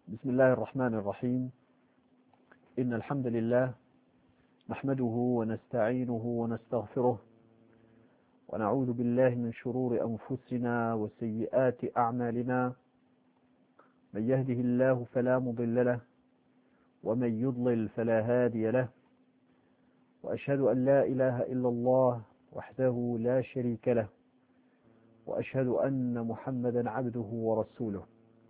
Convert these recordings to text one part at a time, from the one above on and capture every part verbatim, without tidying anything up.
بسم الله الرحمن الرحيم. إن الحمد لله نحمده ونستعينه ونستغفره ونعوذ بالله من شرور أنفسنا وسيئات أعمالنا. من يهده الله فلا مضل له ومن يضلل فلا هادي له، وأشهد أن لا إله إلا الله وحده لا شريك له، وأشهد أن محمدا عبده ورسوله.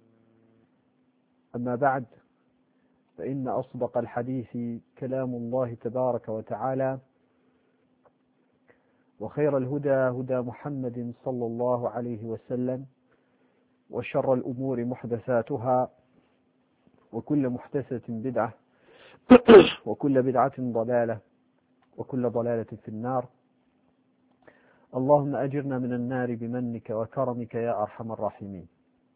أما بعد، فإن أصدق الحديث كلام الله تبارك وتعالى، وخير الهدى هدى محمد صلى الله عليه وسلم، وشر الأمور محدثاتها، وكل محدثة بدعة، وكل بدعة ضلالة، وكل ضلالة في النار. اللهم أجرنا من النار بمنك وكرمك يا أرحم الراحمين.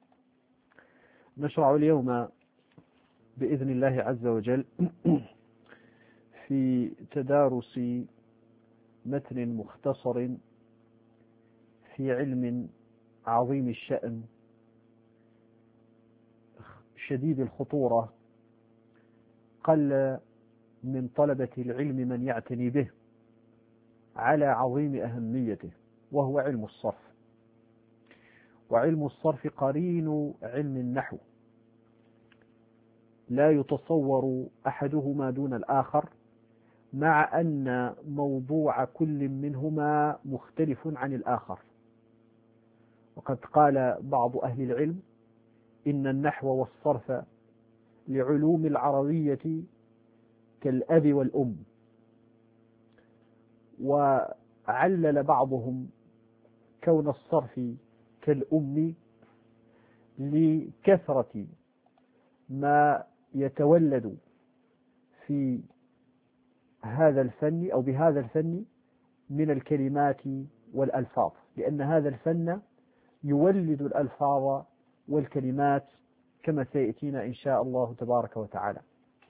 نشرع اليوم بإذن الله عز وجل في تدارس متن مختصر في علم عظيم الشأن شديد الخطورة، قل من طلبة العلم من يعتني به على عظيم أهميته، وهو علم الصرف. وعلم الصرف قرين علم النحو، لا يتصور أحدهما دون الآخر، مع أن موضوع كل منهما مختلف عن الآخر. وقد قال بعض أهل العلم إن النحو والصرف لعلوم العربية كالأب والأم، وعلل بعضهم كون الصرف كالأم لكثرة ما يتولد في هذا الفن أو بهذا الفن من الكلمات والألفاظ، لأن هذا الفن يولد الألفاظ والكلمات كما سيأتينا إن شاء الله تبارك وتعالى.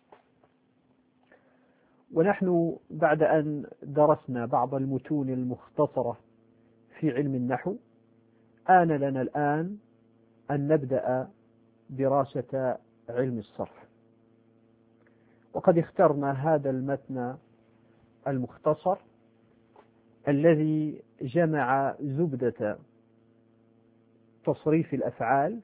ونحن بعد أن درسنا بعض المتون المختصرة في علم النحو، آن لنا الآن أن نبدأ دراسة علم الصرف. وقد اخترنا هذا المتن المختصر الذي جمع زبدة تصريف الأفعال،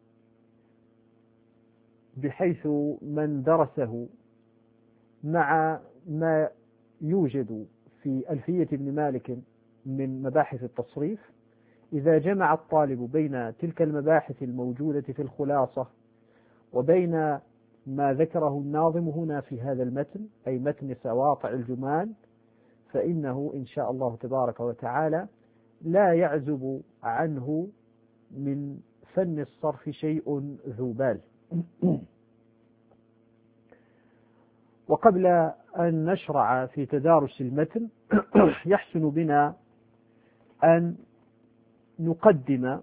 بحيث من درسه مع ما يوجد في ألفية ابن مالك من مباحث التصريف، إذا جمع الطالب بين تلك المباحث الموجودة في الخلاصة وبين ما ذكره الناظم هنا في هذا المتن، أي متن سواطع الجمال، فإنه إن شاء الله تبارك وتعالى لا يعزب عنه من فن الصرف شيء ذو بال. وقبل أن نشرع في تدارس المتن يحسن بنا أن نقدم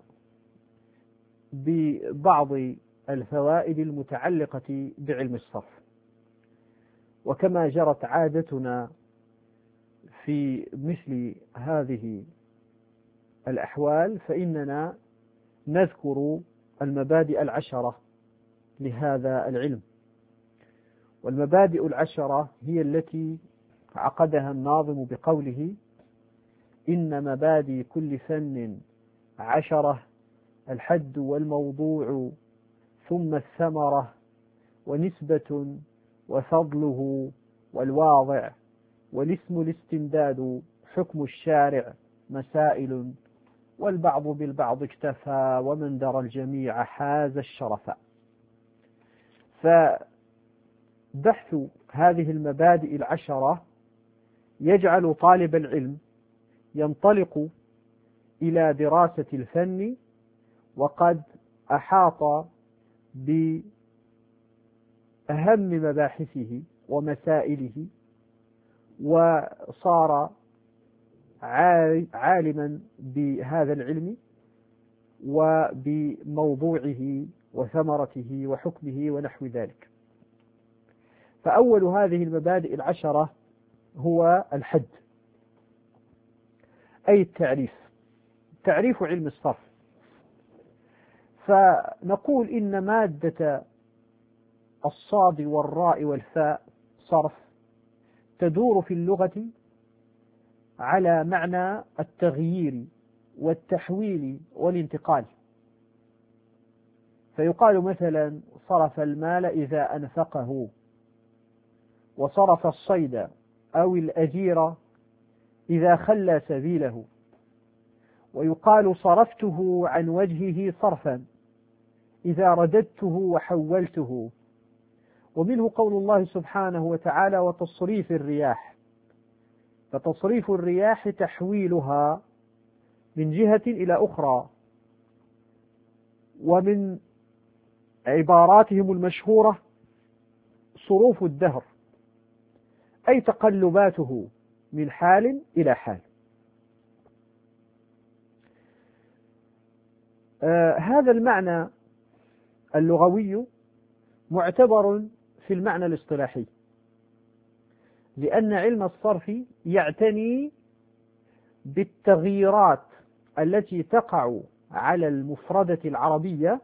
ببعض الفوائد المتعلقة بعلم الصرف. وكما جرت عادتنا في مثل هذه الأحوال، فإننا نذكر المبادئ العشرة لهذا العلم. والمبادئ العشرة هي التي عقدها الناظم بقوله: إن مبادئ كل فن عشرة، الحد والموضوع ثم الثمرة، ونسبة وفضله والواضع، والاسم الاستمداد حكم الشارع، مسائل والبعض بالبعض اكتفى، ومن درى الجميع حاز الشرف. فبحث هذه المبادئ العشرة يجعل طالب العلم ينطلق إلى دراسة الفن وقد أحاط بأهم مباحثه ومسائله، وصار عالما بهذا العلم وبموضوعه وثمرته وحكمه ونحو ذلك. فأول هذه المبادئ العشرة هو الحد، أي التعريف، تعريف علم الصرف. فنقول إن مادة الصاد والراء والفاء صرف تدور في اللغة على معنى التغيير والتحويل والانتقال. فيقال مثلا صرف المال إذا أنفقه، وصرف الصيد أو الأجير إذا خلى سبيله، ويقال صرفته عن وجهه صرفا إذا رددته وحولته. ومنه قول الله سبحانه وتعالى وتصريف الرياح، فتصريف الرياح تحويلها من جهة إلى أخرى. ومن عباراتهم المشهورة صروف الدهر، أي تقلباته من حال إلى حال. آه هذا المعنى اللغوي معتبر في المعنى الاصطلاحي، لأن علم الصرف يعتني بالتغييرات التي تقع على المفردة العربية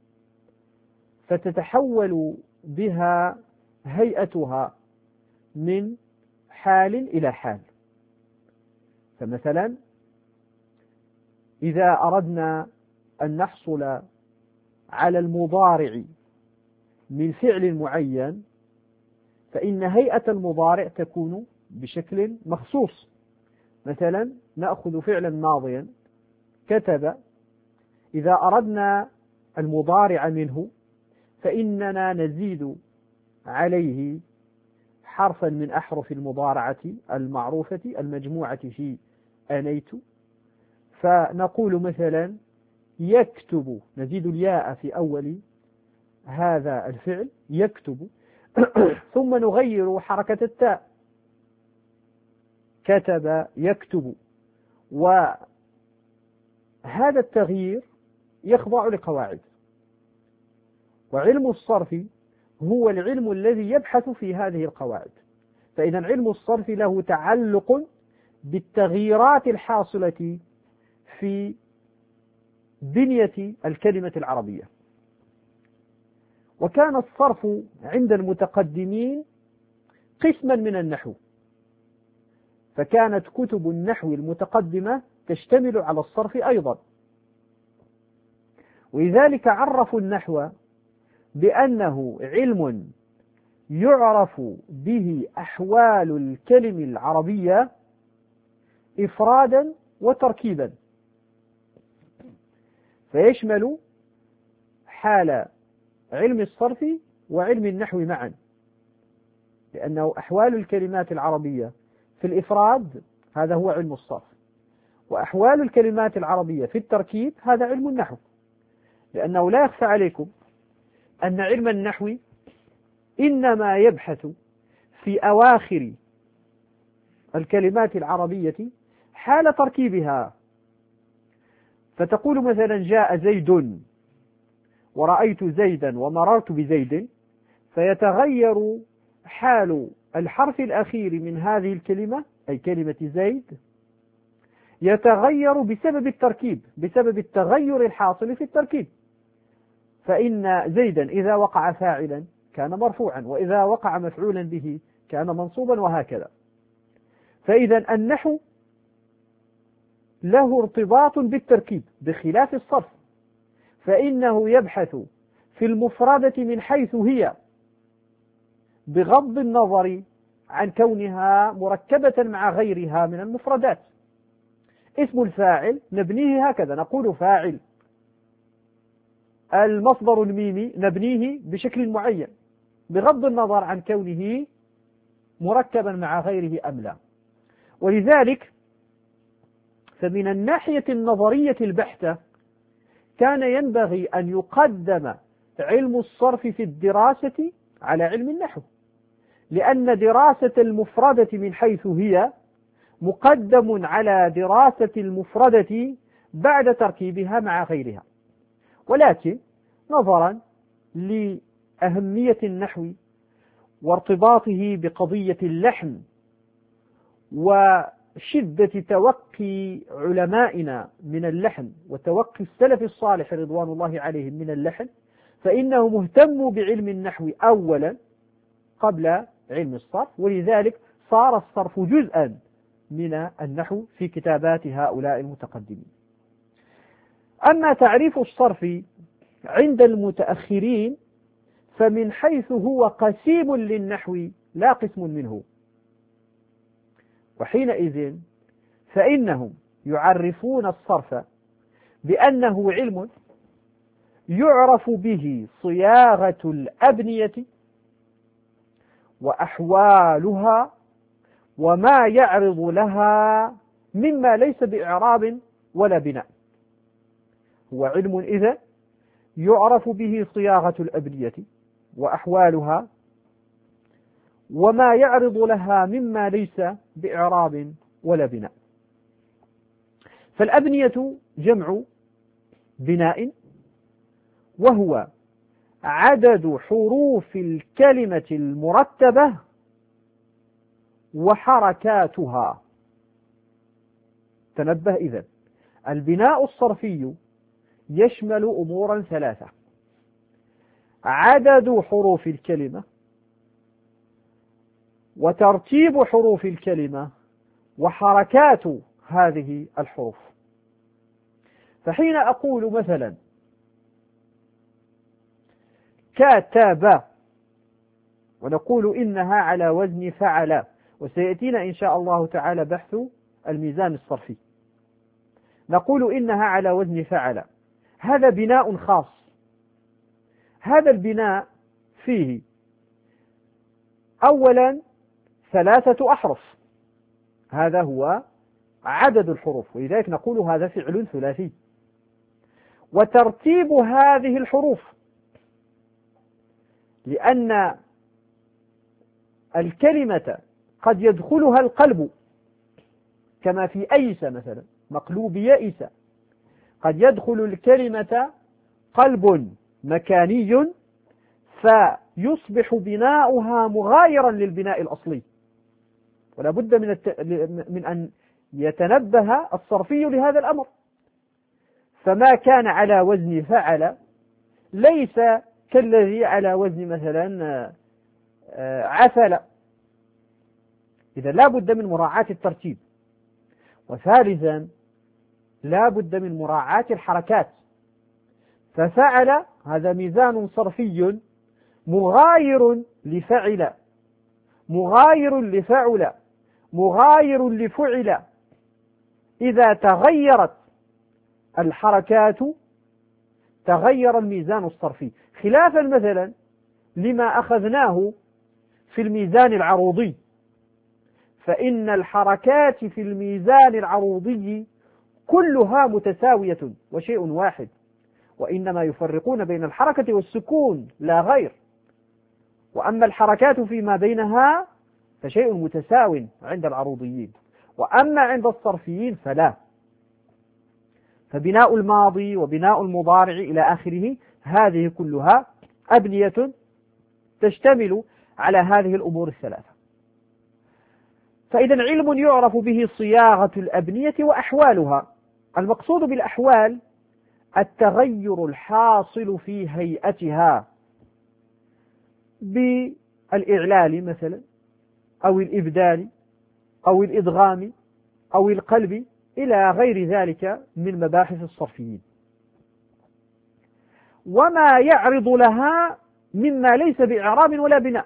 فتتحول بها هيئتها من حال إلى حال. فمثلا إذا أردنا أن نحصل على المضارع من فعل معين فإن هيئة المضارع تكون بشكل مخصوص. مثلا نأخذ فعلا ماضيا كتب، إذا أردنا المضارع منه فإننا نزيد عليه حرفا من أحرف المضارعة المعروفة المجموعة في أنيت، فنقول مثلا يكتب، نزيد الياء في أول هذا الفعل يكتب ثم نغير حركة التاء كتب يكتب. وهذا التغيير يخضع لقواعد، وعلم الصرف هو العلم الذي يبحث في هذه القواعد. فإذا علم الصرف له تعلق بالتغييرات الحاصلة في بنية الكلمة العربية. وكان الصرف عند المتقدمين قسما من النحو، فكانت كتب النحو المتقدمة تشتمل على الصرف أيضا، ولذلك عرفوا النحو بأنه علم يعرف به أحوال الكلم العربية إفرادا وتركيبا، فيشمل حال علم الصرف وعلم النحو معا، لأنه أحوال الكلمات العربية في الإفراد هذا هو علم الصرف، وأحوال الكلمات العربية في التركيب هذا علم النحو. لأنه لا يخفى عليكم أن علم النحو إنما يبحث في أواخر الكلمات العربية حال تركيبها. فتقول مثلا جاء زيد ورأيت زيدا ومررت بزيد، فيتغير حال الحرف الأخير من هذه الكلمة أي كلمة زيد، يتغير بسبب التركيب، بسبب التغير الحاصل في التركيب. فإن زيدا إذا وقع فاعلا كان مرفوعا، وإذا وقع مفعولا به كان منصوبا، وهكذا. فإذا النحو له ارتباط بالتركيب بخلاف الصرف، فإنه يبحث في المفردة من حيث هي بغض النظر عن كونها مركبة مع غيرها من المفردات. اسم الفاعل نبنيه هكذا، نقول فاعل. المصدر الميمي نبنيه بشكل معين بغض النظر عن كونه مركبا مع غيره أم لا. ولذلك فمن الناحية النظرية البحتة كان ينبغي أن يقدم علم الصرف في الدراسة على علم النحو، لأن دراسة المفردة من حيث هي مقدم على دراسة المفردة بعد تركيبها مع غيرها. ولكن نظرا لأهمية النحو وارتباطه بقضية اللحن وشدة توقي علمائنا من اللحن وتوقي السلف الصالح رضوان الله عليهم من اللحن، فإنه مهتم بعلم النحو أولا قبل علم الصرف، ولذلك صار الصرف جزءا من النحو في كتابات هؤلاء المتقدمين. أما تعريف الصرف عند المتأخرين فمن حيث هو قسيم للنحو لا قسم منه، وحينئذ فإنهم يعرفون الصرف بأنه علم يعرف به صياغة الأبنية وأحوالها وما يعرض لها مما ليس بإعراب ولا بناء. هو علم إذا يعرف به صياغة الأبنية وأحوالها وما يعرض لها مما ليس بإعراب ولا بناء. فالأبنية جمع بناء، وهو عدد حروف الكلمة المرتبة وحركاتها. تنبه إذن، البناء الصرفي يشمل أمورا ثلاثة: عدد حروف الكلمة، وترتيب حروف الكلمة، وحركات هذه الحروف. فحين أقول مثلا كتب، ونقول إنها على وزن فعل، وسيأتينا إن شاء الله تعالى بحث الميزان الصرفي، نقول إنها على وزن فعل، هذا بناء خاص. هذا البناء فيه أولا ثلاثة أحرف، هذا هو عدد الحروف، ولذلك نقول هذا فعل ثلاثي. وترتيب هذه الحروف، لأن الكلمة قد يدخلها القلب، كما في أيس مثلا، مقلوب يئس، قد يدخل الكلمة قلب مكاني فيصبح بناؤها مغايرا للبناء الأصلي، ولا بد من, الت... من أن يتنبه الصرفي لهذا الأمر. فما كان على وزن فعل ليس كالذي على وزن مثلا عفل، إذا لا بد من مراعاة الترتيب. وثالثا لا بد من مراعاة الحركات، ففعل هذا ميزان صرفي مغاير لفعل، مغاير لفعل، مغاير لفعل. إذا تغيرت الحركات تغير الميزان الصرفي، خلافا مثلا لما أخذناه في الميزان العروضي، فإن الحركات في الميزان العروضي كلها متساوية وشيء واحد، وإنما يفرقون بين الحركة والسكون لا غير. وأما الحركات فيما بينها فشيء متساو عند العروضيين، وأما عند الصرفيين فلا. فبناء الماضي وبناء المضارع إلى آخره هذه كلها أبنية تشتمل على هذه الأمور الثلاثة. فإذا علم يعرف به صياغة الأبنية وأحوالها. المقصود بالأحوال التغير الحاصل في هيئتها بالإعلال مثلا، أو الإبدال، أو الإدغام، أو القلب، إلى غير ذلك من مباحث الصرفيين، وما يعرض لها مما ليس بإعراب ولا بناء.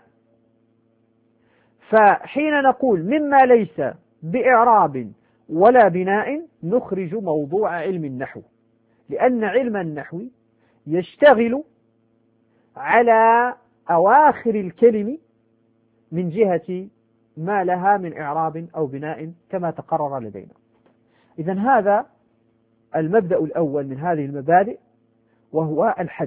فحين نقول مما ليس بإعراب ولا بناء نخرج موضوع علم النحو، لأن علم النحو يشتغل على أواخر الكلم من جهة ما لها من إعراب أو بناء كما تقرر لدينا. إذن هذا المبدأ الأول من هذه المبادئ، وهو الحد.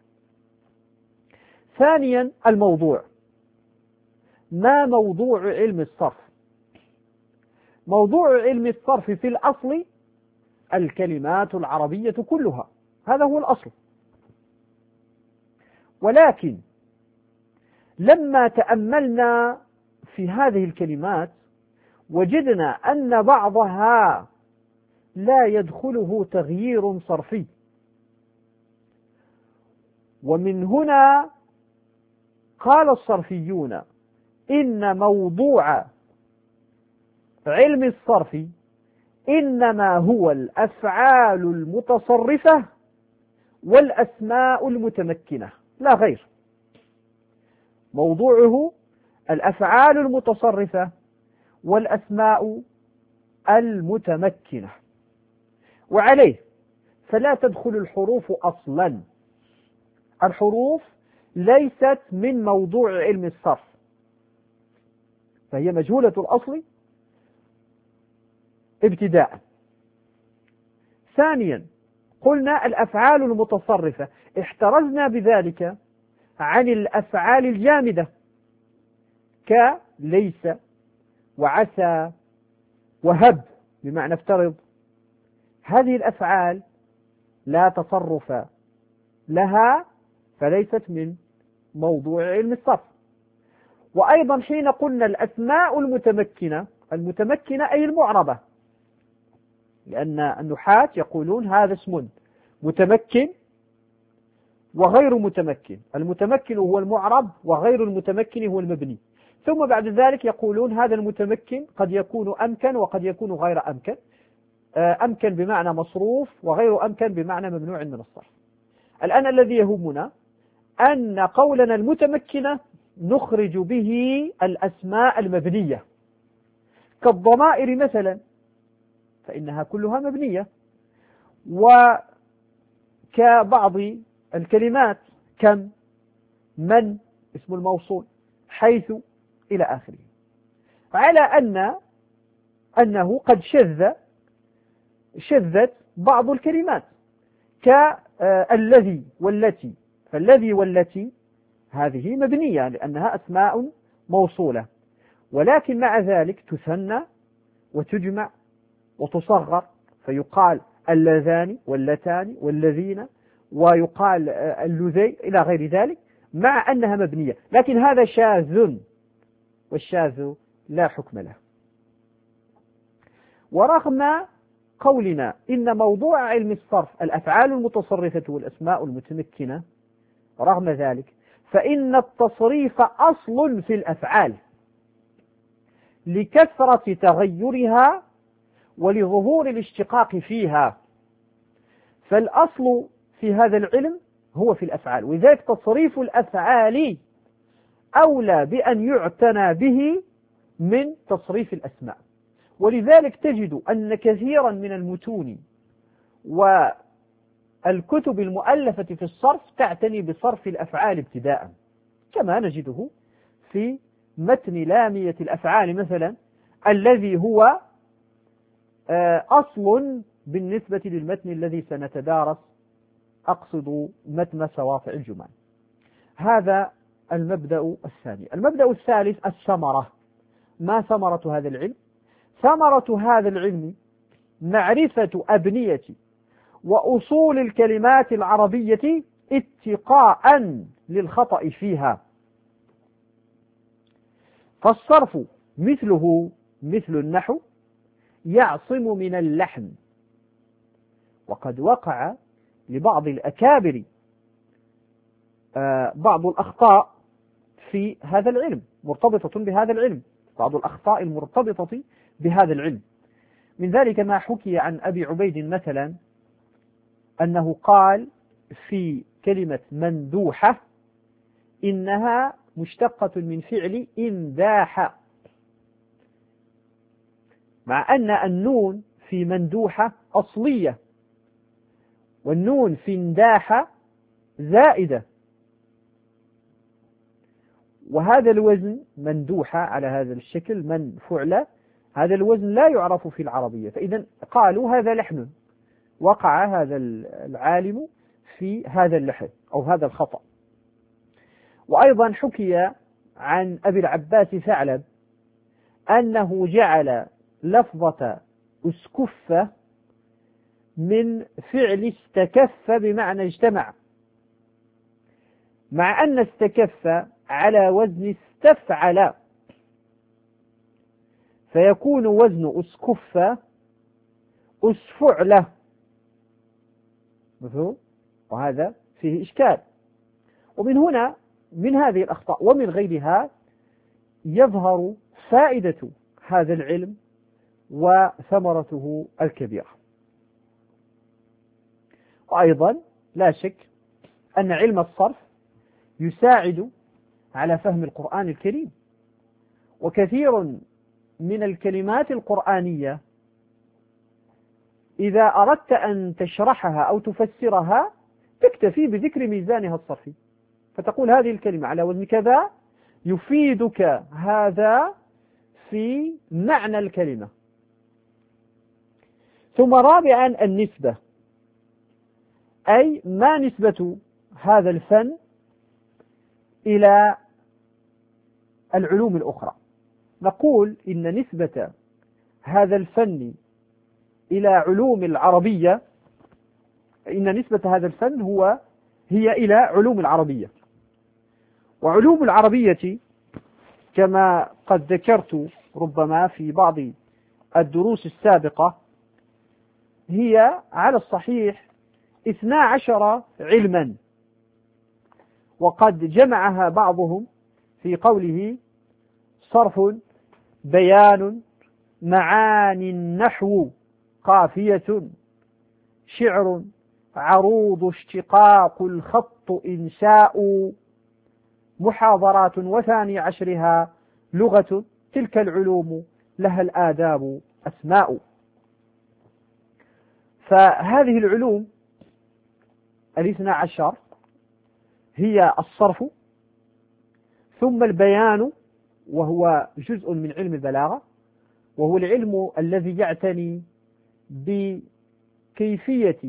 ثانيا الموضوع. ما موضوع علم الصرف؟ موضوع علم الصرف في الأصل الكلمات العربية كلها، هذا هو الأصل. ولكن لما تأملنا في هذه الكلمات وجدنا أن بعضها لا يدخله تغيير صرفي، ومن هنا قال الصرفيون إن موضوع علم الصرف إنما هو الأفعال المتصرفة والأسماء المتمكنة لا غير. موضوعه الأفعال المتصرفة والأسماء المتمكنة، وعليه فلا تدخل الحروف أصلا. الحروف ليست من موضوع علم الصرف، فهي مجهولة الأصل ابتداء. ثانيا قلنا الأفعال المتصرفة، احترزنا بذلك عن الأفعال الجامدة كليس وعسى وهب، بمعنى افترض. هذه الأفعال لا تصرف لها، فليست من موضوع علم الصرف. وأيضا حين قلنا الأسماء المتمكنة، المتمكنة أي المعربة، لأن النحاة يقولون هذا اسم متمكن وغير متمكن، المتمكن هو المعرب وغير المتمكن هو المبني. ثم بعد ذلك يقولون هذا المتمكن قد يكون أمكن وقد يكون غير أمكن، أمكن بمعنى مصروف وغير أمكن بمعنى ممنوع من الصرف. الآن الذي يهمنا أن قولنا المتمكنة نخرج به الأسماء المبنية كالضمائر مثلا، فإنها كلها مبنية، وكبعض الكلمات كم، من، اسم الموصول، حيث، إلى آخره. على أن أنه قد شذ شذت بعض الكلمات كالذي والتي، فالذي والتي هذه مبنية لأنها أسماء موصولة، ولكن مع ذلك تثنى وتجمع وتصغر، فيقال اللذان واللتان والذين، ويقال اللذي إلى غير ذلك، مع أنها مبنية. لكن هذا شاذ، والشاذ لا حكم له. ورغم قولنا إن موضوع علم الصرف الأفعال المتصرفة والأسماء المتمكنة، رغم ذلك فإن التصريف أصل في الأفعال لكثرة تغيرها ولظهور الاشتقاق فيها، فالأصل في هذا العلم هو في الأفعال، وذلك تصريف الأفعال أولى بأن يعتنى به من تصريف الأسماء. ولذلك تجد أن كثيرا من المتون والكتب المؤلفة في الصرف تعتني بصرف الأفعال ابتداء، كما نجده في متن لامية الأفعال مثلا، الذي هو أصل بالنسبة للمتن الذي سنتدارس، أقصد متن سواطع الجمال. هذا المبدأ الثاني. المبدأ الثالث الثمرة. ما ثمرة هذا العلم؟ ثمرة هذا العلم معرفة أبنية وأصول الكلمات العربية اتقاء للخطأ فيها. فالصرف مثله مثل النحو يعصم من اللحن، وقد وقع لبعض الأكابر بعض الأخطاء في هذا العلم مرتبطة بهذا العلم، بعض الأخطاء المرتبطة بهذا العلم. من ذلك ما حكي عن أبي عبيد مثلا أنه قال في كلمة مندوحة إنها مشتقة من فعل انداح، مع أن النون في مندوحة أصلية والنون في انداح زائدة، وهذا الوزن مندوحة على هذا الشكل من فعل، هذا الوزن لا يعرف في العربية، فإذا قالوا هذا لحن، وقع هذا العالم في هذا اللحن أو هذا الخطأ. وأيضا حكي عن أبي العباس ثعلب أنه جعل لفظة اسكف من فعل استكف بمعنى اجتمع، مع أن استكف على وزن استفعل، فيكون وزن اسكف اسفعله، مفهوم؟ وهذا فيه إشكال، ومن هنا من هذه الأخطاء ومن غيرها يظهر فائدة هذا العلم وثمرته الكبيرة. وأيضا لا شك أن علم الصرف يساعد على فهم القرآن الكريم، وكثير من الكلمات القرآنية إذا أردت أن تشرحها أو تفسرها تكتفي بذكر ميزانها الصرفي، فتقول هذه الكلمة على وزن كذا يفيدك هذا في معنى الكلمة. ثم رابعا النسبة، أي ما نسبة هذا الفن إلى العلوم الأخرى. نقول إن نسبة هذا الفن إلى علوم العربية، إن نسبة هذا الفن هو هي إلى علوم العربية. وعلوم العربية كما قد ذكرت ربما في بعض الدروس السابقة هي على الصحيح اثنا عشر علما، وقد جمعها بعضهم في قوله صرف، بيان، معاني النحو، قافية، شعر، عروض، اشتقاق، الخط، إنشاء، محاضرات، وثاني عشرها لغة، تلك العلوم لها الآداب أسماء. فهذه العلوم الاثنى عشر هي الصرف، ثم البيان وهو جزء من علم البلاغة، وهو العلم الذي يعتني بكيفية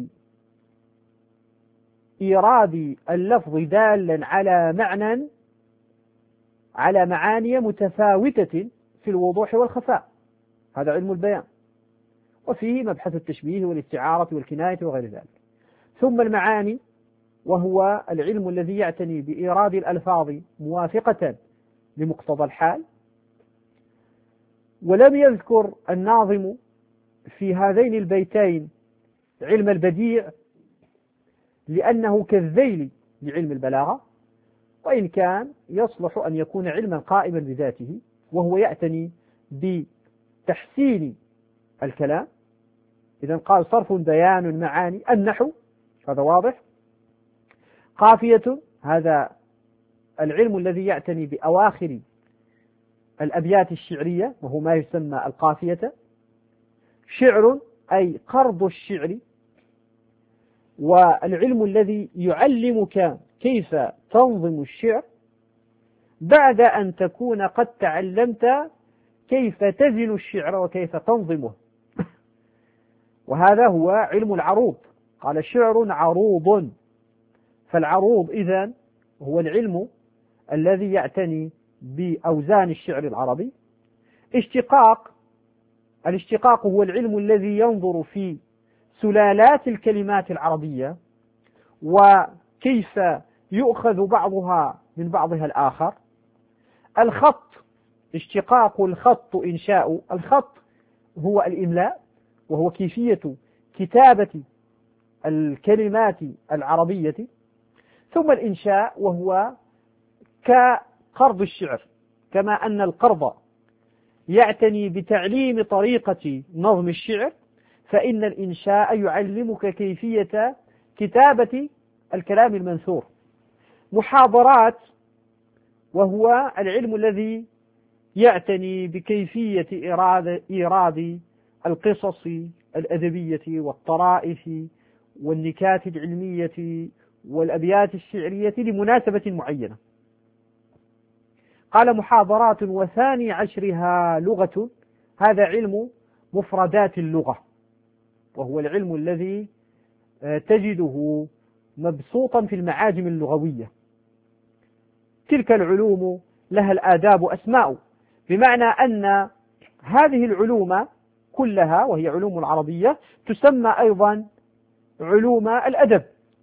إيراد اللفظ دالا على معنى على معاني متفاوتة في الوضوح والخفاء، هذا علم البيان، وفيه مبحث التشبيه والاستعارة والكناية وغير ذلك. ثم المعاني وهو العلم الذي يعتني بإيراد الألفاظ موافقة لمقتضى الحال. ولم يذكر الناظم في هذين البيتين علم البديع لأنه كالذيل لعلم البلاغة، وإن كان يصلح أن يكون علما قائما بذاته، وهو يعتني بتحسين الكلام. إذن قال صرف، بيان، معاني، النحو هذا واضح، قافية هذا العلم الذي يعتني بأواخر الأبيات الشعرية وهو ما يسمى القافية، شعر أي قرض الشعر، والعلم الذي يعلمك كيف تنظم الشعر بعد أن تكون قد تعلمت كيف تزن الشعر وكيف تنظمه، وهذا هو علم العروض. قال شعر عروض، فالعروض إذن هو العلم الذي يعتني بأوزان الشعر العربي. اشتقاق، الاشتقاق هو العلم الذي ينظر في سلالات الكلمات العربية وكيف يؤخذ بعضها من بعضها الآخر. الخط، اشتقاق الخط إنشاء، الخط هو الإملاء وهو كيفية كتابة الكلمات العربية. ثم الإنشاء وهو كقرض الشعر، كما أن القرض يعتني بتعليم طريقة نظم الشعر، فإن الإنشاء يعلمك كيفية كتابة الكلام المنثور. محاضرات وهو العلم الذي يعتني بكيفية إيراد, إيراد القصص الأدبية والطرائف والنكات العلمية والأبيات الشعرية لمناسبة معينة. قال محاضرات وثاني عشرها لغة، هذا علم مفردات اللغة، وهو العلم الذي تجده مبسوطا في المعاجم اللغوية. تلك العلوم لها الآداب أسماء، بمعنى أن هذه العلوم كلها وهي علوم العربية تسمى أيضا علوم الأدب.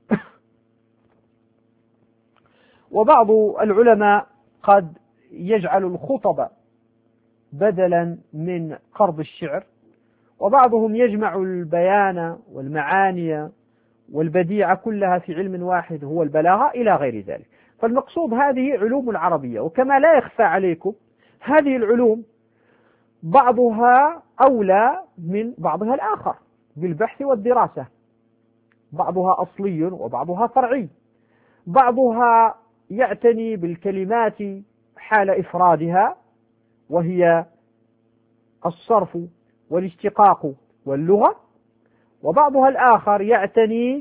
وبعض العلماء قد يجعل الخطب بدلا من قرض الشعر، وبعضهم يجمع البيان والمعاني والبديع كلها في علم واحد هو البلاغة إلى غير ذلك. فالمقصود هذه علوم العربية. وكما لا يخفى عليكم هذه العلوم بعضها أولى من بعضها الآخر بالبحث والدراسة، بعضها أصلي وبعضها فرعي، بعضها يعتني بالكلمات حال إفرادها وهي الصرف والاشتقاق واللغة، وبعضها الآخر يعتني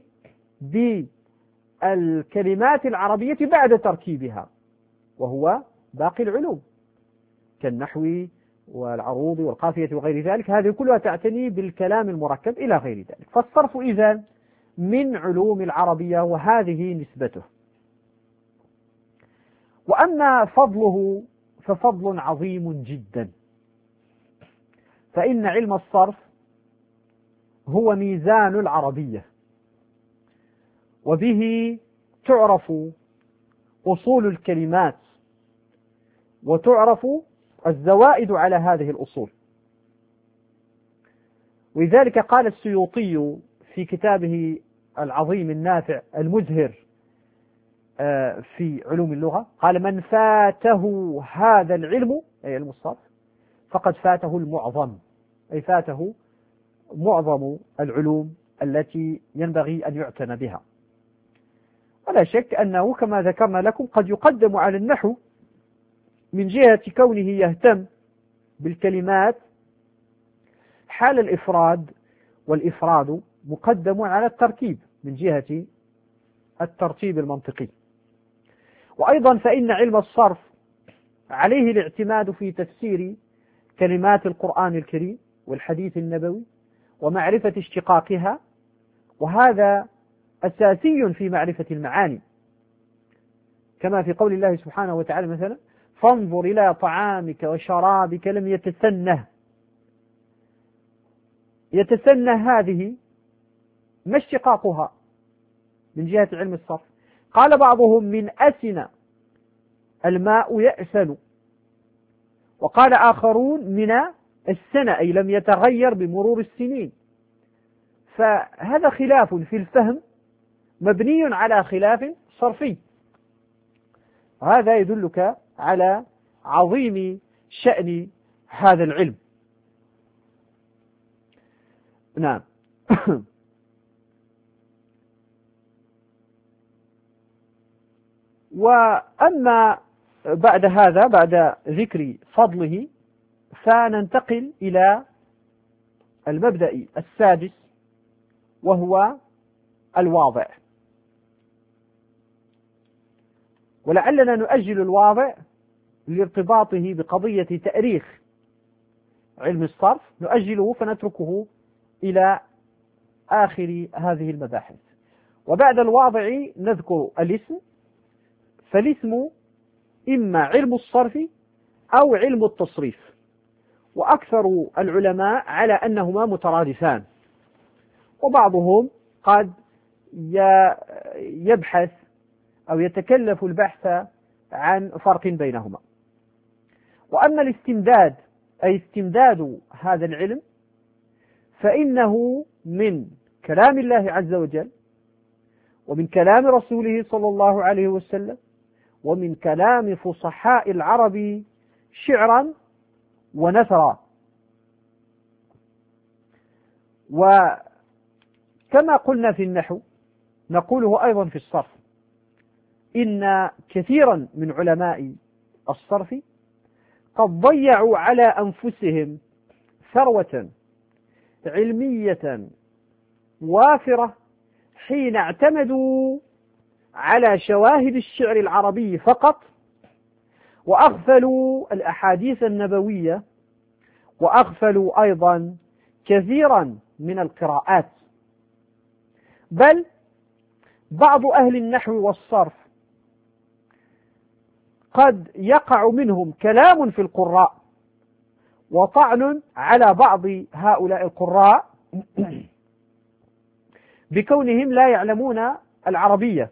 بالكلمات العربية بعد تركيبها وهو باقي العلوم كالنحو والعروض والقافية وغير ذلك، هذه كلها تعتني بالكلام المركب إلى غير ذلك. فالصرف إذن من علوم العربية وهذه نسبته. وأما فضله ففضل عظيم جدا، فإن علم الصرف هو ميزان العربية، وبه تعرف أصول الكلمات وتعرف الزوائد على هذه الأصول. ولذلك قال السيوطي في كتابه العظيم النافع المزهر في علوم اللغة، قال: من فاته هذا العلم أي علم الصرف فقد فاته المعظم، أي فاته معظم العلوم التي ينبغي أن يعتنى بها. ولا شك أنه كما ذكرنا لكم قد يقدم على النحو من جهة كونه يهتم بالكلمات حال الإفراد، والإفراد مقدم على التركيب من جهة الترتيب المنطقي. وأيضا فإن علم الصرف عليه الاعتماد في تفسير كلمات القرآن الكريم والحديث النبوي ومعرفة اشتقاقها، وهذا أساسي في معرفة المعاني، كما في قول الله سبحانه وتعالى مثلا: فانظر إلى طعامك وشرابك لم يتسنه. يتسنه هذه ما اشتقاقها من جهة علم الصرف؟ قال بعضهم: من أسن الماء يأسن، وقال آخرون من السنة أي لم يتغير بمرور السنين. فهذا خلاف في الفهم مبني على خلاف صرفي. هذا يدلك على عظيم شأن هذا العلم. نعم. وأما بعد هذا، بعد ذكر فضله، فننتقل إلى المبدأ السادس وهو الواضع. ولعلنا نؤجل الواضع لارتباطه بقضية تأريخ علم الصرف، نؤجله فنتركه إلى آخر هذه المباحث. وبعد الواضع نذكر الاسم، فالاسم إما علم الصرف أو علم التصريف، وأكثر العلماء على أنهما مترادفان، وبعضهم قد يبحث أو يتكلف البحث عن فرق بينهما. وأما الاستمداد أي استمداد هذا العلم فإنه من كلام الله عز وجل، ومن كلام رسوله صلى الله عليه وسلم، ومن كلام فصحاء العرب شعرا ونثرا. وكما قلنا في النحو نقوله أيضا في الصرف، إن كثيرا من علماء الصرف قد ضيعوا على أنفسهم ثروة علمية وافرة حين اعتمدوا على شواهد الشعر العربي فقط، وأغفلوا الأحاديث النبوية، وأغفلوا أيضا كثيرا من القراءات. بل بعض أهل النحو والصرف قد يقع منهم كلام في القراء وطعن على بعض هؤلاء القراء بكونهم لا يعلمون العربية،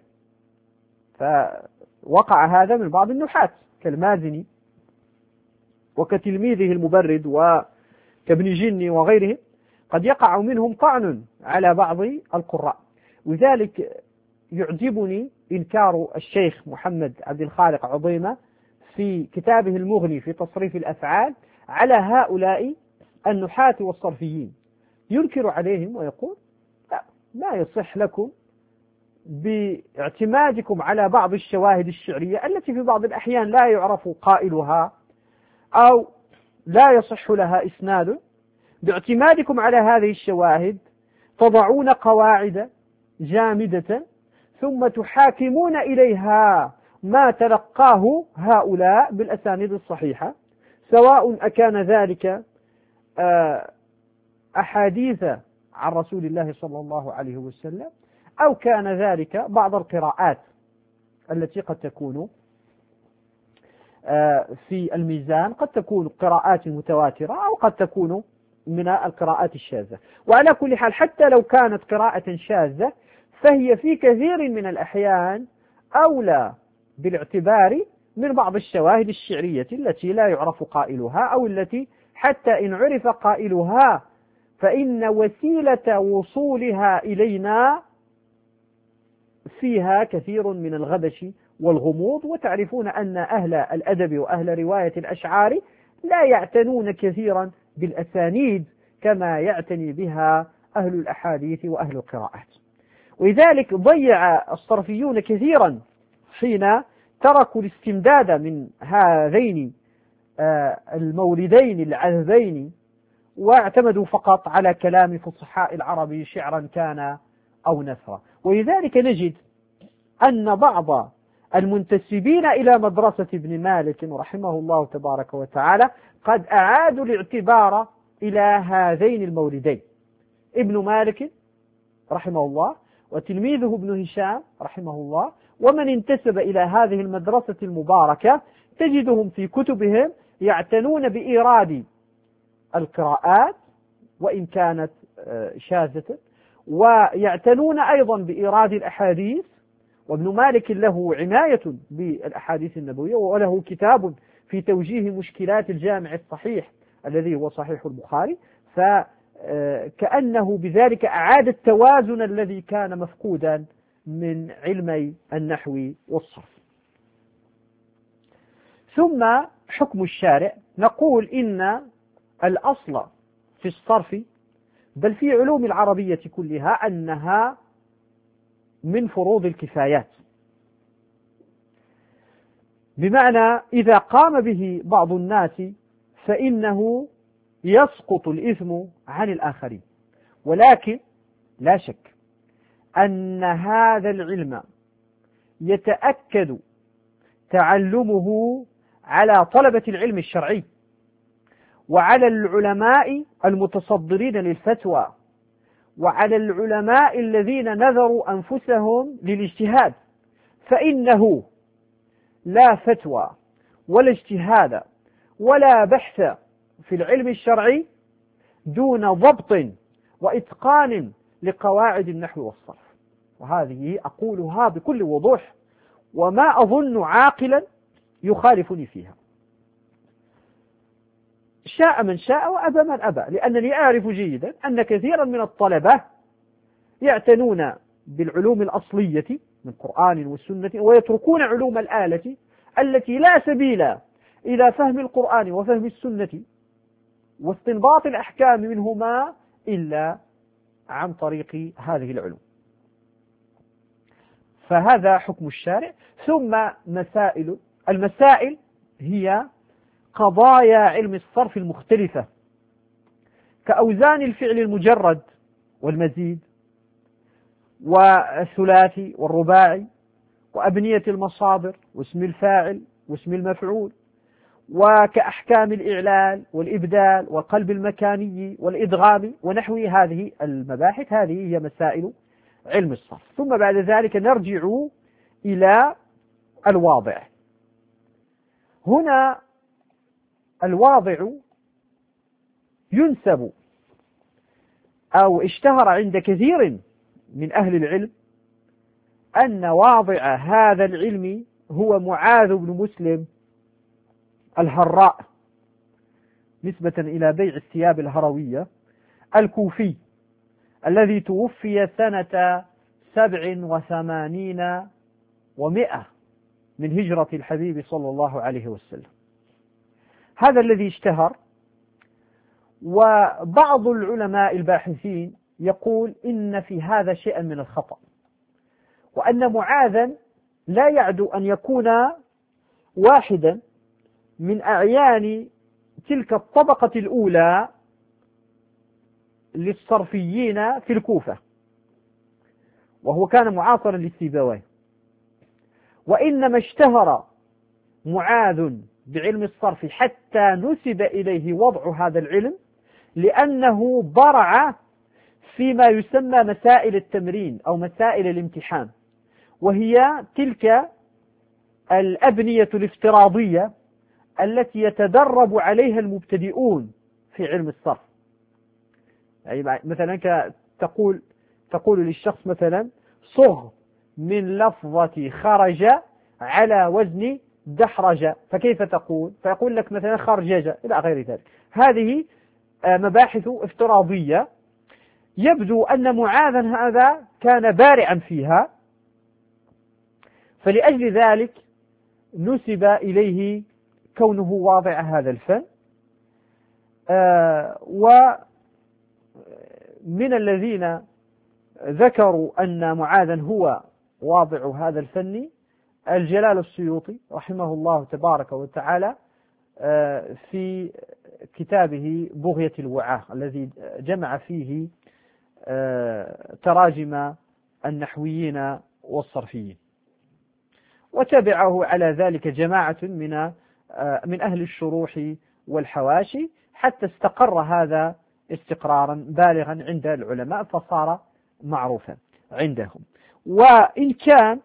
فوقع هذا من بعض النحاة كالمازني وكتلميذه المبرد وكابن جني وغيرهم، قد يقع منهم طعن على بعض القراء. وذلك يعجبني إنكار الشيخ محمد عبد الخالق عظيمة في كتابه المغني في تصريف الأفعال على هؤلاء النحاة والصرفيين، ينكر عليهم ويقول لا، ما يصح لكم باعتمادكم على بعض الشواهد الشعرية التي في بعض الأحيان لا يعرف قائلها أو لا يصح لها إسناد، باعتمادكم على هذه الشواهد تضعون قواعد جامدة ثم تحاكمون إليها ما تلقاه هؤلاء بالأسانيد الصحيحة، سواء أكان ذلك أحاديث عن رسول الله صلى الله عليه وسلم أو كان ذلك بعض القراءات التي قد تكون في الميزان، قد تكون قراءات متواترة أو قد تكون من القراءات الشاذة. وعلى كل حال حتى لو كانت قراءة شاذة فهي في كثير من الأحيان أولى بالاعتبار من بعض الشواهد الشعرية التي لا يعرف قائلها، أو التي حتى إن عرف قائلها فإن وسيلة وصولها إلينا فيها كثير من الغبش والغموض. وتعرفون أن أهل الأدب وأهل رواية الأشعار لا يعتنون كثيرا بالأسانيد كما يعتني بها أهل الأحاديث وأهل القراءات، ولذلك ضيع الصرفيون كثيرا حين تركوا الاستمداد من هذين الموردين العذبين واعتمدوا فقط على كلام فصحاء العرب شعرا كان أو نثرا. ولذلك نجد أن بعض المنتسبين إلى مدرسة ابن مالك رحمه الله تبارك وتعالى قد أعادوا الاعتبار إلى هذين الموردين، ابن مالك رحمه الله وتلميذه ابن هشام رحمه الله، ومن انتسب إلى هذه المدرسة المباركة تجدهم في كتبهم يعتنون بإيراد القراءات وإن كانت شاذة، ويعتنون أيضا بإيراد الأحاديث. وابن مالك له عناية بالأحاديث النبوية وله كتاب في توجيه مشكلات الجامع الصحيح الذي هو صحيح البخاري، فكأنه بذلك أعاد التوازن الذي كان مفقودا من علمي النحو والصرف. ثم حكم الشارع، نقول إن الأصل في الصرف بل في علوم العربية كلها أنها من فروض الكفايات، بمعنى إذا قام به بعض الناس فإنه يسقط الإثم عن الآخرين. ولكن لا شك أن هذا العلم يتأكد تعلمه على طلبة العلم الشرعي وعلى العلماء المتصدرين للفتوى وعلى العلماء الذين نذروا أنفسهم للاجتهاد، فإنه لا فتوى ولا اجتهاد ولا بحث في العلم الشرعي دون ضبط وإتقان لقواعد النحو والصرف. وهذه أقولها بكل وضوح وما أظن عاقلا يخالفني فيها، شاء من شاء وأبى من أبى، لأنني أعرف جيدا أن كثيرا من الطلبة يعتنون بالعلوم الأصلية من القرآن والسنة ويتركون علوم الآلة التي لا سبيل إلى فهم القرآن وفهم السنة واستنباط الأحكام منهما إلا عن طريق هذه العلوم. فهذا حكم الشارع. ثم مسائل، المسائل هي قضايا علم الصرف المختلفة كأوزان الفعل المجرد والمزيد والثلاثي والرباعي وأبنية المصادر واسم الفاعل واسم المفعول، وكأحكام الإعلال والإبدال والقلب المكاني والإدغام ونحو هذه المباحث. هذه هي مسائل علم الصرف. ثم بعد ذلك نرجع إلى الواضع. هنا الواضع ينسب أو اشتهر عند كثير من أهل العلم أن واضع هذا العلم هو معاذ بن مسلم الهراء نسبة إلى بيع الثياب الهروية الكوفي الذي توفي سنة سبع وثمانين ومئة من هجرة الحبيب صلى الله عليه وسلم. هذا الذي اشتهر. وبعض العلماء الباحثين يقول إن في هذا شيئا من الخطأ، وأن معاذا لا يعدو أن يكون واحدا من أعيان تلك الطبقة الأولى للصرفيين في الكوفة، وهو كان معاصرا للسيبويه. وإنما اشتهر معاذ بعلم الصرف حتى نسب إليه وضع هذا العلم لأنه برع فيما يسمى مسائل التمرين أو مسائل الامتحان، وهي تلك الأبنية الافتراضية التي يتدرب عليها المبتدئون في علم الصرف. يعني مثلا تقول تقول للشخص مثلا صغ من لفظة خرج على وزن دحرج، فكيف تقول؟ فيقول لك مثلا خرجج إلى غير ذلك. هذه مباحث افتراضية يبدو أن معاذا هذا كان بارعا فيها، فلأجل ذلك نسب إليه كونه واضع هذا الفن. ومن الذين ذكروا أن معاذا هو واضع هذا الفن الجلال السيوطي رحمه الله تبارك وتعالى في كتابه بغية الوعاة الذي جمع فيه تراجم النحويين والصرفيين، وتبعه على ذلك جماعة من من أهل الشروح والحواشي حتى استقر هذا استقرارا بالغا عند العلماء فصار معروفا عندهم. وإن كان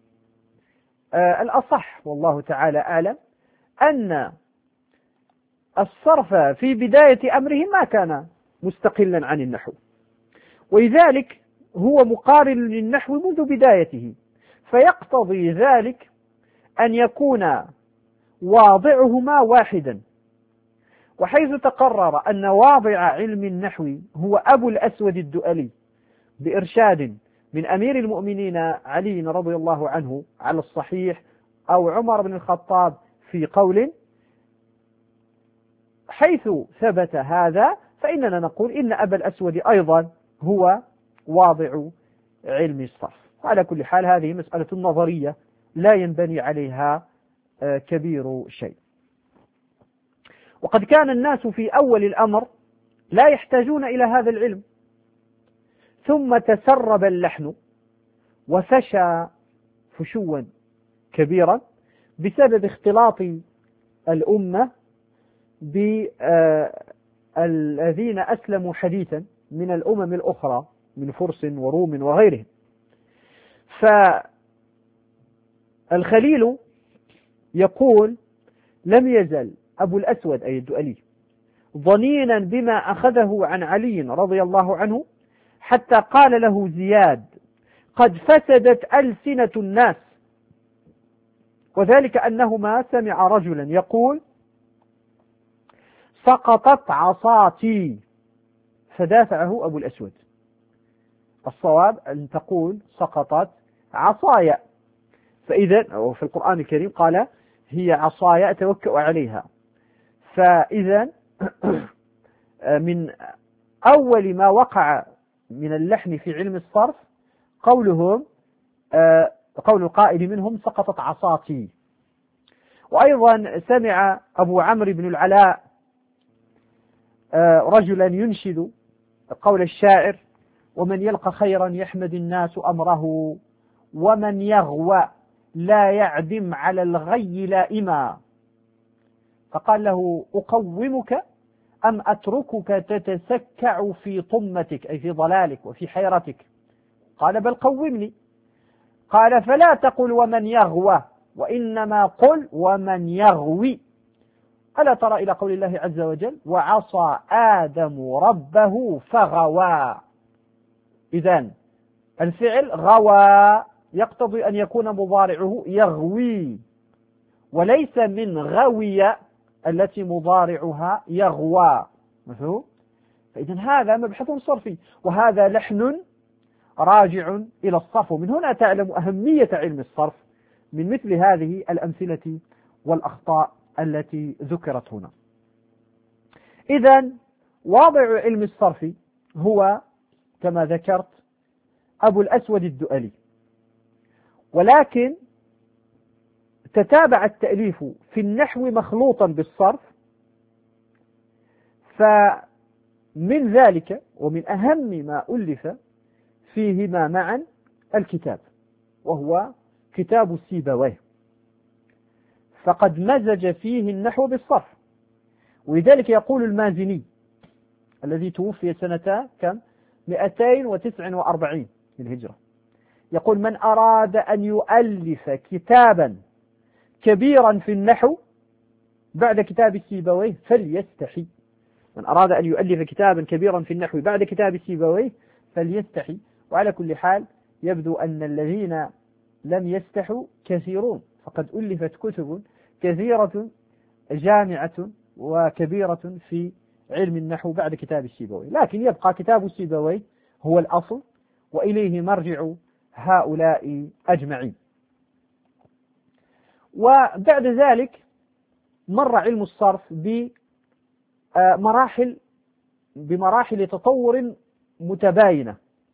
الأصح والله تعالى أعلم أن الصرف في بداية أمره ما كان مستقلا عن النحو، ولذلك هو مقارن للنحو منذ بدايته، فيقتضي ذلك أن يكون واضعهما واحدا. وحيث تقرر أن واضع علم النحو هو أبو الأسود الدؤلي بإرشاد من أمير المؤمنين علي رضي الله عنه على الصحيح، أو عمر بن الخطاب في قول، حيث ثبت هذا فإننا نقول إن أبا الأسود أيضا هو واضع علم الصرف. على كل حال هذه مسألة نظرية لا ينبني عليها كبير شيء. وقد كان الناس في أول الأمر لا يحتاجون إلى هذا العلم، ثم تسرب اللحن وفشى فشوا كبيرا بسبب اختلاط الأمة بالذين أسلموا حديثا من الأمم الأخرى من فرس وروم وغيرهم. فالخليل يقول لم يزل أبو الأسود أي الدؤلي ظنينا بما أخذه عن علي رضي الله عنه حتى قال له زياد قد فسدت ألسنة الناس، وذلك أنهما سمع رجلا يقول سقطت عصاتي فدافعه أبو الأسود. الصواب أن تقول سقطت عصايا، فإذا في القرآن الكريم قال هي عصايا أتوكأ عليها. فإذا من أول ما وقع من اللحن في علم الصرف قولهم قول القائل منهم سقطت عصاتي. وأيضا سمع أبو عمرو بن العلاء رجلا ينشد قول الشاعر ومن يلقى خيرا يحمد الناس أمره ومن يغوى لا يعدم على الغي لائما، فقال له أقومك أم أتركك تتسكع في طمتك أي في ضلالك وفي حيرتك؟ قال بل قومني. قال فلا تقل ومن يغوى وإنما قل ومن يغوي. ألا ترى إلى قول الله عز وجل وعصى آدم ربه فغوى. إذن الفعل غوى يقتضي أن يكون مضارعه يغوي، وليس من غوية التي مضارعها يغوى. مفهوم؟ فإذن هذا مبحث صرفي، وهذا لحن راجع إلى الصرف. ومن هنا تعلم أهمية علم الصرف من مثل هذه الأمثلة والأخطاء التي ذكرت هنا. إذن واضع علم الصرف هو كما ذكرت أبو الأسود الدؤلي، ولكن تتابع التأليف في النحو مخلوطا بالصرف، فمن ذلك ومن أهم ما ألف فيهما معا الكتاب، وهو كتاب سيبويه، فقد مزج فيه النحو بالصرف. ولذلك يقول المازني الذي توفي سنة كم مئتين وتسع وأربعين للهجرة، يقول: من أراد أن يؤلف كتابا كبيرا في النحو بعد كتاب سيبويه فليستحي. من أراد أن يؤلف كتابا كبيرا في النحو بعد كتاب سيبويه فليستحي. وعلى كل حال يبدو أن الذين لم يستحوا كثيرون، فقد ألفت كتب كثيرة جامعة وكبيرة في علم النحو بعد كتاب السيبويه، لكن يبقى كتاب السيبويه هو الأصل وإليه مرجع هؤلاء أجمعين. وبعد ذلك مر علم الصرف بمراحل بمراحل تطور متباينة،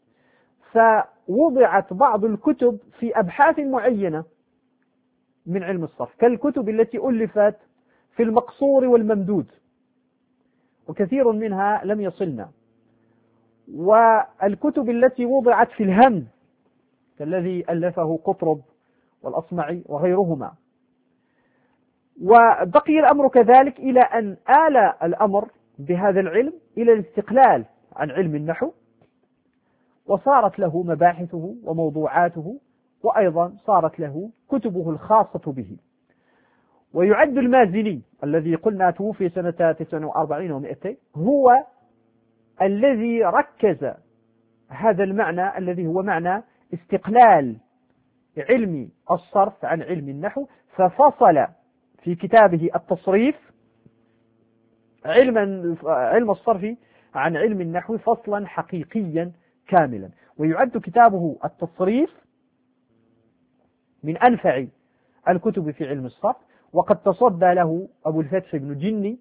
فوضعت بعض الكتب في أبحاث معينة من علم الصرف، كالكتب التي ألفت في المقصور والممدود، وكثير منها لم يصلنا، والكتب التي وضعت في الهمز كالذي ألفه قطرب والأصمعي وغيرهما. وبقي الأمر كذلك إلى أن آل الأمر بهذا العلم إلى الاستقلال عن علم النحو، وصارت له مباحثه وموضوعاته، وأيضا صارت له كتبه الخاصة به. ويعد المازني الذي قلنا توفي سنة تسع وأربعين ومئتين هو الذي ركز هذا المعنى الذي هو معنى استقلال علم الصرف عن علم النحو، ففصل في كتابه التصريف علم علم الصرف عن علم النحو فصلا حقيقيا كاملا. ويعد كتابه التصريف من أنفع الكتب في علم الصرف، وقد تصدى له أبو الفتح بن جني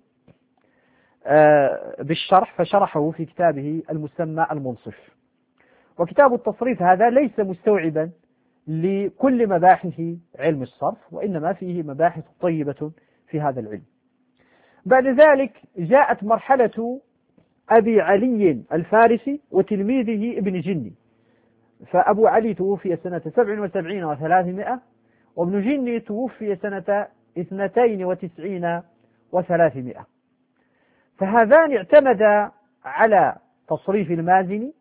بالشرح، فشرحه في كتابه المسمى المنصف. وكتاب التصريف هذا ليس مستوعبا لكل مباحث علم الصرف، وإنما فيه مباحث طيبة في هذا العلم. بعد ذلك جاءت مرحلة أبي علي الفارسي وتلميذه ابن جني، فأبو علي توفي سنة سبع وسبعين وثلاثمائة، وابن جني توفي سنة اثنتين وتسعين وثلاثمائة. فهذان اعتمدا على تصريف المازني،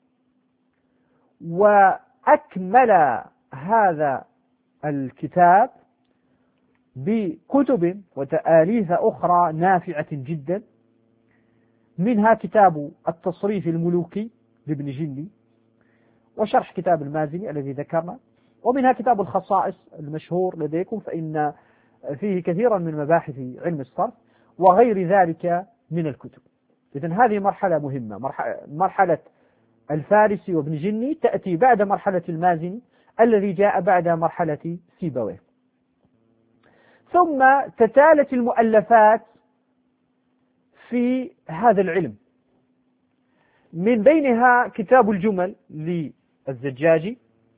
وأكمل هذا الكتاب بكتب وتآليف أخرى نافعة جدا، منها كتاب التصريف الملوكي لابن جني، وشرح كتاب المازني الذي ذكرنا، ومنها كتاب الخصائص المشهور لديكم، فإن فيه كثيرا من مباحث علم الصرف وغير ذلك من الكتب. إذن هذه مرحلة مهمة، مرحلة الفارسي وابن جني تأتي بعد مرحلة المازني الذي جاء بعد مرحلة سيبويه. ثم تتالت المؤلفات في هذا العلم، من بينها كتاب الجمل للزجاجي،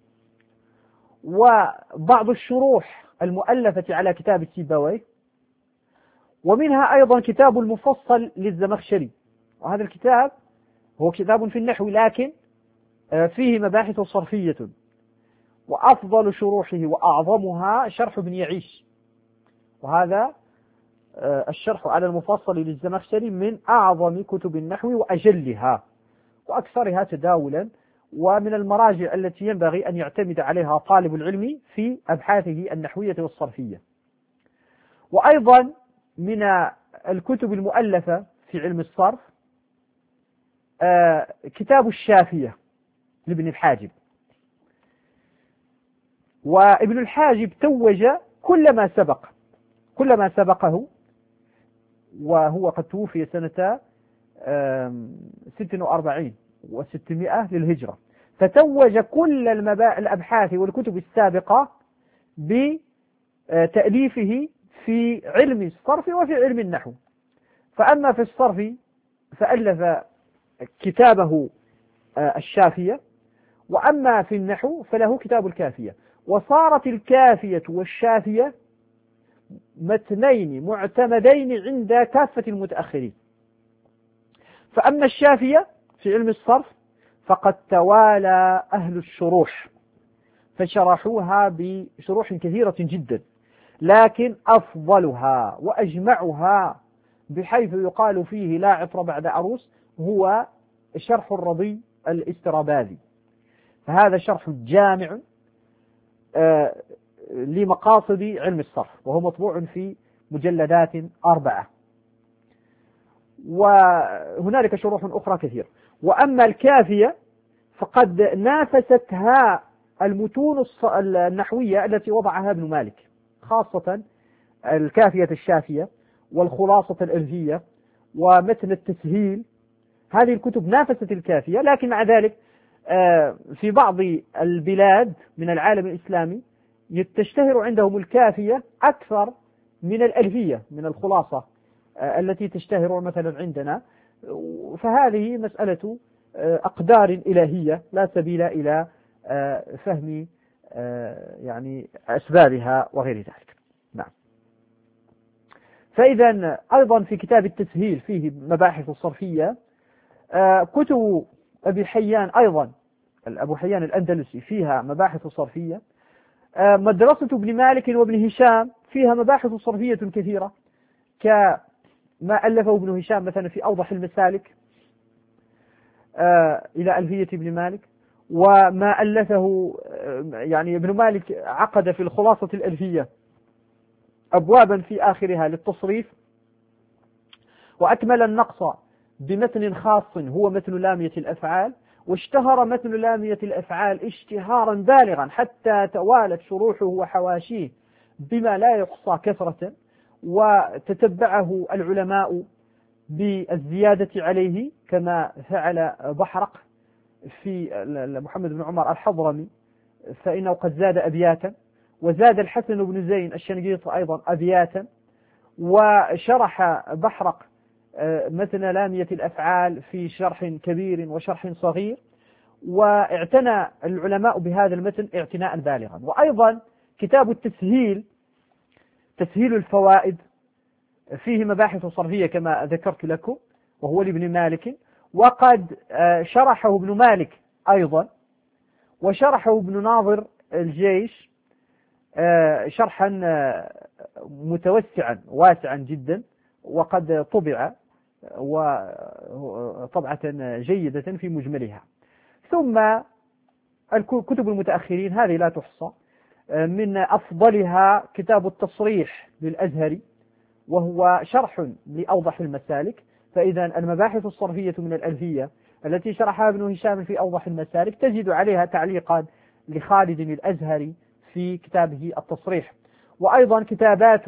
وبعض الشروح المؤلفة على كتاب سيبويه، ومنها أيضا كتاب المفصل للزمخشري. وهذا الكتاب هو كتاب في النحو لكن فيه مباحث صرفية، وأفضل شروحه وأعظمها شرح ابن يعيش، وهذا الشرح على المفصل للزمخشري من أعظم كتب النحو وأجلها وأكثرها تداولا، ومن المراجع التي ينبغي أن يعتمد عليها طالب العلم في أبحاثه النحوية والصرفية. وأيضا من الكتب المؤلفة في علم الصرف كتاب الشافية لابن الحاجب. وابن الحاجب توج كل ما سبق كل ما سبقه، وهو قد توفي سنة ست وأربعين وستمائة للهجرة، فتوج كل الأبحاث والكتب السابقة بتأليفه في علم الصرف وفي علم النحو. فأما في الصرف فألف كتابه الشافية، وأما في النحو فله كتاب الكافية. وصارت الكافية والشافية متنين معتمدين عند كافة المتأخرين. فأما الشافية في علم الصرف فقد توالى أهل الشروح فشرحوها بشروح كثيرة جدا، لكن أفضلها وأجمعها بحيث يقال فيه لا عطر بعد عروس هو شرح الرضي الاستراباذي. فهذا شرح جامع لمقاصد علم الصرف، وهو مطبوع في مجلدات أربعة، وهنالك شروح أخرى كثيرة. وأما الكافية فقد نافستها المتون النحوية التي وضعها ابن مالك، خاصة الكافية الشافية والخلاصة الألفية ومتن التسهيل. هذه الكتب نافست الكافية، لكن مع ذلك في بعض البلاد من العالم الإسلامي تشتهر عندهم الكافية أكثر من الألفية، من الخلاصة التي تشتهر مثلا عندنا. فهذه مسألة أقدار إلهية لا سبيل إلى فهم يعني أسبابها وغير ذلك. نعم. فإذا أيضا في كتاب التسهيل فيه مباحث الصرفية. كتب أبي حيان أيضا، أبو حيان الأندلسي، فيها مباحث صرفية. مدرسة ابن مالك وابن هشام فيها مباحث صرفية كثيرة، كما ألفه ابن هشام مثلا في أوضح المسالك إلى ألفية ابن مالك، وما ألفه يعني ابن مالك عقد في الخلاصة الألفية أبوابا في آخرها للتصريف، وأكمل النقص بمتن خاص هو متن لامية الأفعال. واشتهر متن لامية الأفعال اشتهارا بالغا حتى توالت شروحه وحواشيه بما لا يحصى كثرة، وتتبعه العلماء بالزيادة عليه كما فعل بحرق في محمد بن عمر الحضرمي، فإنه قد زاد أبياتا، وزاد الحسن بن زين الشنقيط أيضا أبياتا. وشرح بحرق متن لامية الأفعال في شرح كبير وشرح صغير، واعتنى العلماء بهذا المتن اعتناء بالغا. وأيضا كتاب التسهيل، تسهيل الفوائد، فيه مباحث صرفية كما ذكرت لكم، وهو لابن مالك، وقد شرحه ابن مالك أيضا، وشرحه ابن ناظر الجيش شرحا متوسعا واسعا جدا، وقد طبع وطبعة جيدة في مجملها. ثم الكتب المتأخرين هذه لا تحصى، من أفضلها كتاب التصريح للأزهري، وهو شرح لأوضح المسالك. فإذا المباحث الصرفية من الألفية التي شرحها ابن هشام في أوضح المسالك تجد عليها تعليقا لخالد الأزهري في كتابه التصريح. وأيضا كتابات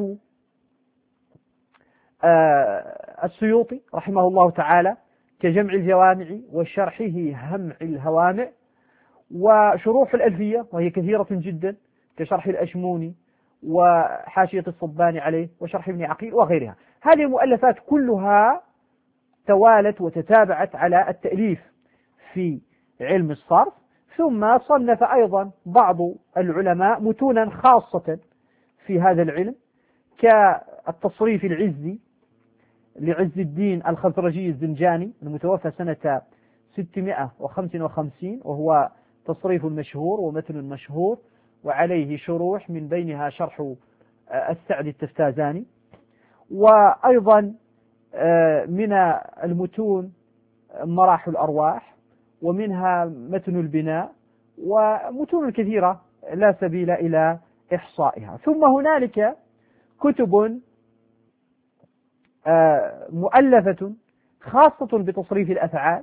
السيوطي رحمه الله تعالى كجمع الجوامع وشرحه همع الهوامع، وشروح الألفية وهي كثيرة جدا كشرح الأشموني وحاشية الصباني عليه وشرح ابن عقيل وغيرها. هذه المؤلفات كلها توالت وتتابعت على التأليف في علم الصرف. ثم صنف أيضا بعض العلماء متونا خاصة في هذا العلم، كالتصريف العزي لعز الدين الخزرجي الزنجاني المتوفى سنة ستمائة وخمسة وخمسين، وهو تصريف مشهور ومتن مشهور وعليه شروح، من بينها شرح السعدي التفتازاني. وأيضا من المتون مراح الأرواح، ومنها متن البناء، ومتون كثيرة لا سبيل إلى إحصائها. ثم هنالك كتب مؤلفة خاصة بتصريف الأفعال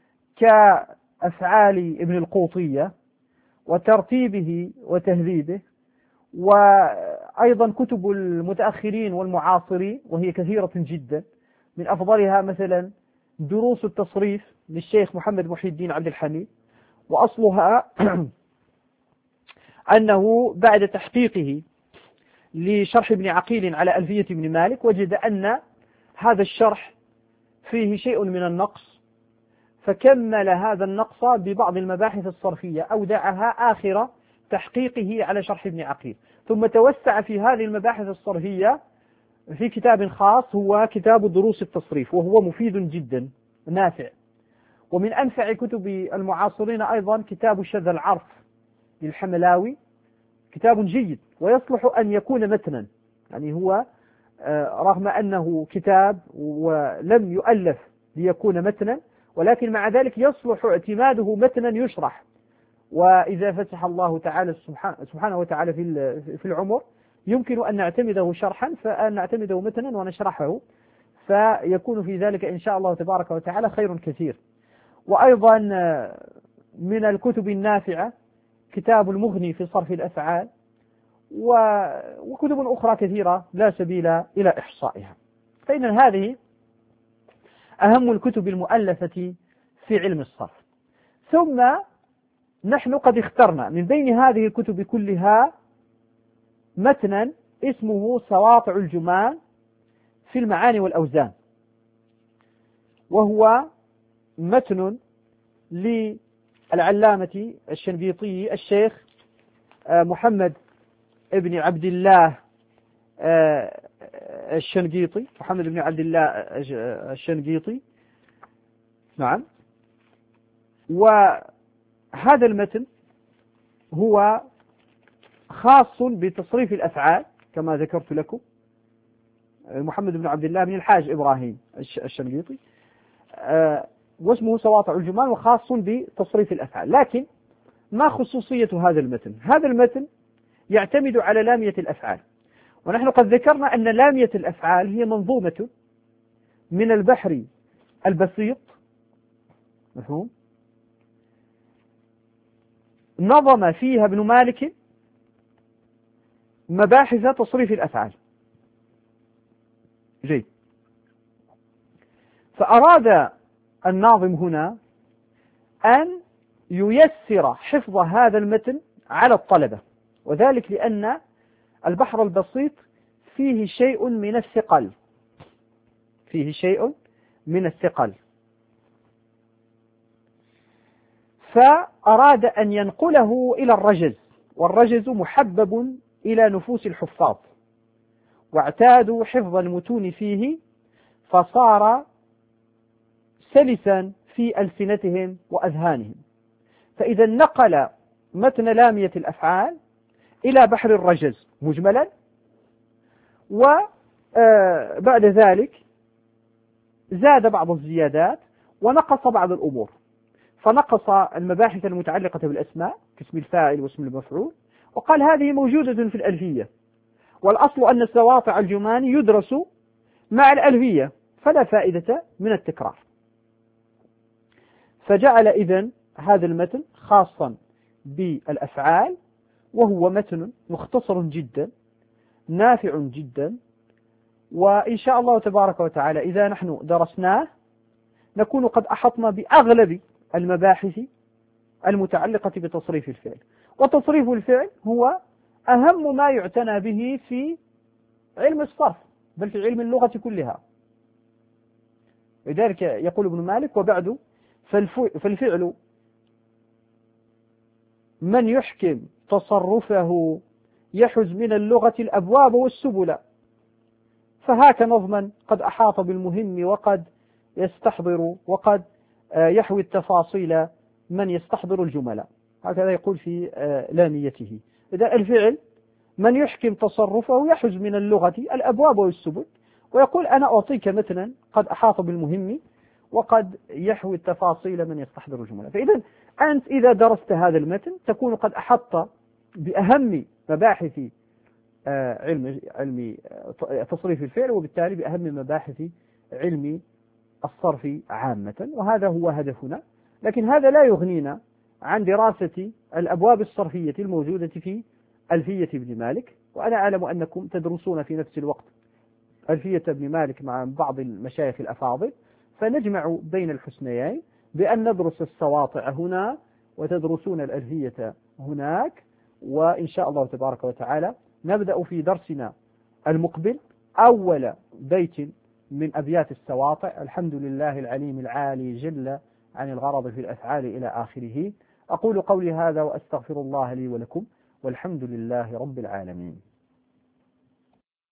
كأفعال ابن القوطية وترتيبه وتهذيبه، وأيضا كتب المتأخرين والمعاصرين وهي كثيرة جدا. من أفضلها مثلا دروس التصريف للشيخ محمد محي الدين عبد الحميد، وأصلها أنه بعد تحقيقه لشرح ابن عقيل على ألفية ابن مالك وجد أن هذا الشرح فيه شيء من النقص، فكمل هذا النقص ببعض المباحث الصرفية أودعها آخر تحقيقه على شرح ابن عقيل، ثم توسع في هذه المباحث الصرفية في كتاب خاص هو كتاب دروس التصريف، وهو مفيد جدا نافع. ومن أنفع كتب المعاصرين أيضا كتاب شذ العرف للحملاوي، كتاب جيد ويصلح أن يكون متنا، يعني هو رغم أنه كتاب ولم يؤلف ليكون متنا، ولكن مع ذلك يصلح اعتماده متنا يشرح. وإذا فتح الله تعالى سبحانه وتعالى في العمر يمكن أن نعتمده شرحا، فأن نعتمده متنا ونشرحه، فيكون في ذلك إن شاء الله تبارك وتعالى خير كثير. وأيضا من الكتب النافعة كتاب المغني في صرف الأفعال، وكتب أخرى كثيرة لا سبيل إلى إحصائها. فإن هذه أهم الكتب المؤلفة في علم الصرف. ثم نحن قد اخترنا من بين هذه الكتب كلها متنا اسمه سواطع الجمال في المعاني والأوزان، وهو متن للعلامة الشنقيطي الشيخ محمد ابن عبد الله الشنقيطي محمد بن عبد الله الشنقيطي. نعم. وهذا المتن هو خاص بتصريف الأفعال كما ذكرت لكم، محمد بن عبد الله بن الحاج إبراهيم الشنقيطي، واسمه سواطع الجمال، وخاص بتصريف الأفعال. لكن ما خصوصية هذا المتن؟ هذا المتن يعتمد على لامية الأفعال، ونحن قد ذكرنا أن لامية الأفعال هي منظومة من البحر البسيط، مفهوم، نظم فيها ابن مالك مباحث تصريف الأفعال. جيد. فأراد الناظم هنا أن ييسر حفظ هذا المتن على الطلبة، وذلك لأن البحر البسيط فيه شيء من الثقل فيه شيء من الثقل فأراد أن ينقله إلى الرجز، والرجز محبب إلى نفوس الحفاظ، واعتادوا حفظ المتون فيه، فصار سلسا في ألسنتهم وأذهانهم. فإذا نقل متن لامية الأفعال إلى بحر الرجز مجملا، وبعد ذلك زاد بعض الزيادات ونقص بعض الأمور، فنقص المباحث المتعلقة بالأسماء كاسم الفاعل واسم المفعول، وقال هذه موجودة في الألفية، والأصل أن سواطع الجمال يدرس مع الألفية، فلا فائدة من التكرار. فجعل إذن هذا المتن خاصا بالأفعال، وهو متن مختصر جدا نافع جدا، وإن شاء الله تبارك وتعالى إذا نحن درسناه نكون قد أحطنا بأغلب المباحث المتعلقة بتصريف الفعل. وتصريف الفعل هو أهم ما يعتنى به في علم الصرف، بل في علم اللغة كلها. لذلك يقول ابن مالك: وبعد فالفعل من يحكم تصرفه يحز من اللغة الأبواب والسبل، فهاك نظما قد أحاط بالمهم وقد يستحضر وقد يحوي التفاصيل من يستحضر الجمل. هكذا يقول في لاميته. إذا الفعل من يحكم تصرفه يحز من اللغة الأبواب والسبل، ويقول أنا أعطيك متنا قد أحاط بالمهم وقد يحوي التفاصيل من يستحضر الجمل. فإذا أنت إذا درست هذا المتن تكون قد أحطت بأهم مباحث علم علم تصريف الفعل، وبالتالي بأهم مباحث علم الصرف عامة، وهذا هو هدفنا. لكن هذا لا يغنينا عن دراسة الأبواب الصرفية الموجودة في ألفية ابن مالك، وأنا أعلم أنكم تدرسون في نفس الوقت ألفية ابن مالك مع بعض المشايخ الأفاضل، فنجمع بين الحسنيين بأن ندرس السواطع هنا وتدرسون الألفية هناك. وإن شاء الله تبارك وتعالى نبدأ في درسنا المقبل أول بيت من أبيات السواطع: الحمد لله العليم العالي جل عن الغرض في الأفعال إلى آخره. أقول قولي هذا وأستغفر الله لي ولكم، والحمد لله رب العالمين.